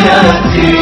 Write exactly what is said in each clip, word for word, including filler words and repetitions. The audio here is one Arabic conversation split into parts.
حياتي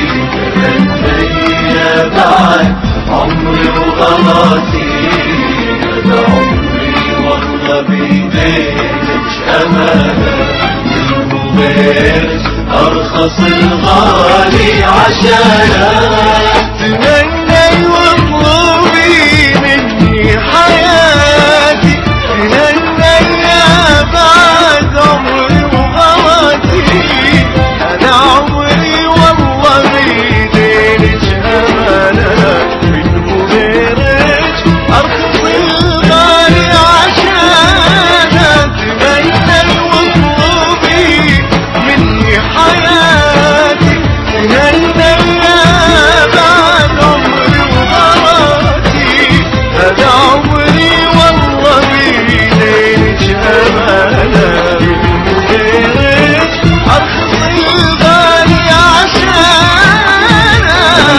هي بعد عمري وغلطي، هذا عمري والله بيديك أمانة، منه غيرك أرخص الغالي عشانك. تمني واطلبي مني حياتي، تمني يا بعد عمري وغلطي، أنا عمري والله بيديك أمانة، منه غيرك أرخص الغالي عشانك. تمني واطلبي مني حياتي، تمني يا بعد عمري وغلطي، هذا عمري والله بيديك أمانة، منه غيرك أرخص الغالي عشانك.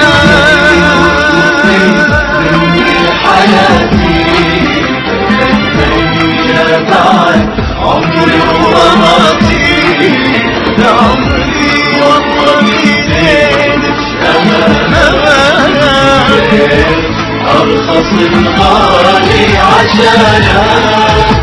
حياتي هي بعد عمري وغلطي، ده عمري والله بيديك أمانة، أرخص الغالي عشانك.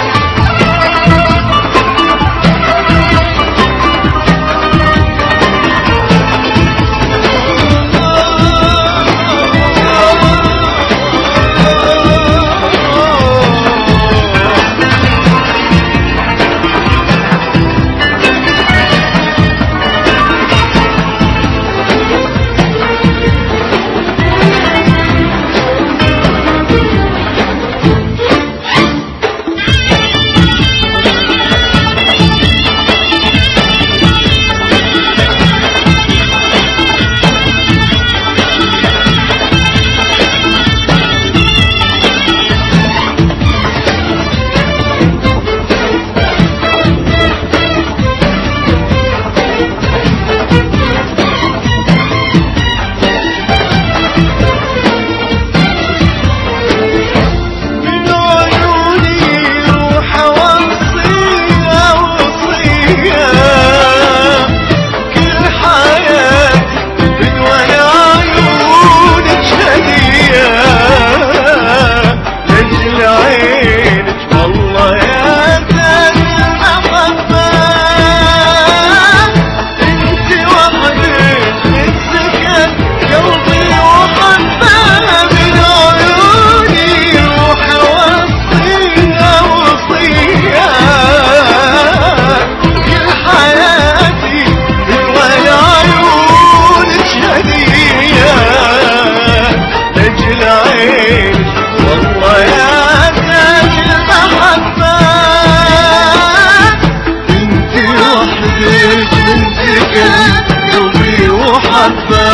قلبي وحبك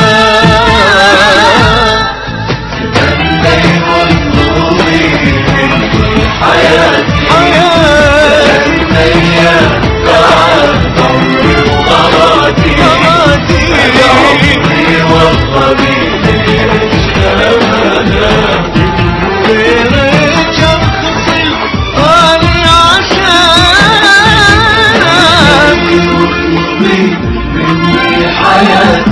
تمني واطلبي مني حياتي، تمني يا بعد عمري وغلطي، هذا عمري والله بيديك أمانة، غيرك أرخص الغالي عشانك. واطلبي مني حياتي